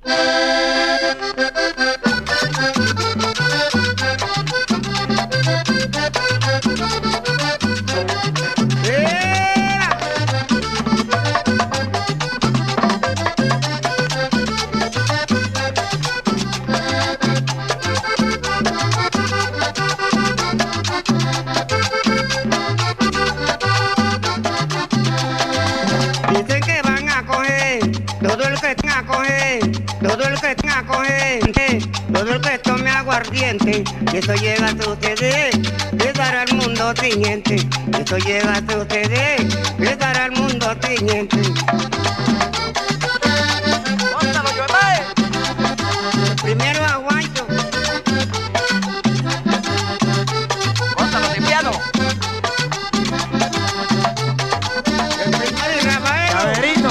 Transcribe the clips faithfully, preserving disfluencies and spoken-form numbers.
Dicen que van a coger todo el que tenga a coger, todo el que tenga a coger, todo el que tome aguardiente, y eso llega a suceder, que dará al mundo tiñente, eso llega a suceder, que dará al mundo tiñente. Primero a Juancho. Gózalo, limpiado. El primero y Rafael. Caberito.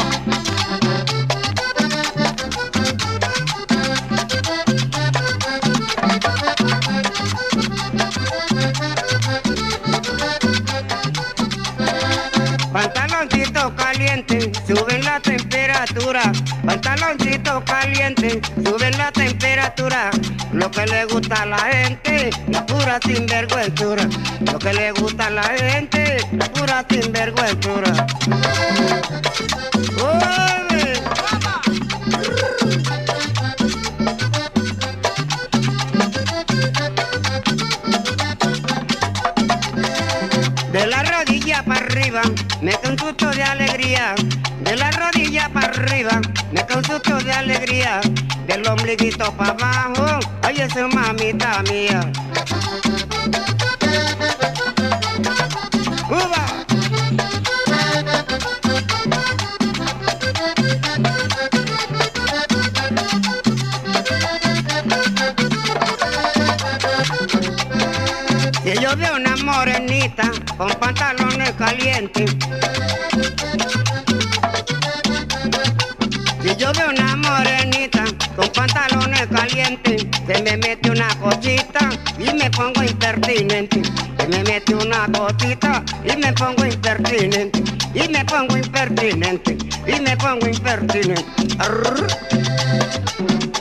Pantaloncito caliente, suben la temperatura. Pantaloncito caliente, suben la temperatura. Lo que le gusta a la gente, la pura sinvergüenzura. Lo que le gusta a la gente, la pura sinvergüenzura. ¡Oye! De la rodilla para arriba, me cae un susto de alegría. De la rodilla para arriba, me cae un susto de alegría. Del ombliguito para abajo, ay, esa es mamita mía. ¡Cuba! Si yo veo una morenita con pantalones calientes, si yo veo una morenita con pantalones calientes, se me mete una cosita y me pongo impertinente. Se me mete una cosita y me pongo impertinente. Y me pongo impertinente. Y me pongo impertinente. Arr.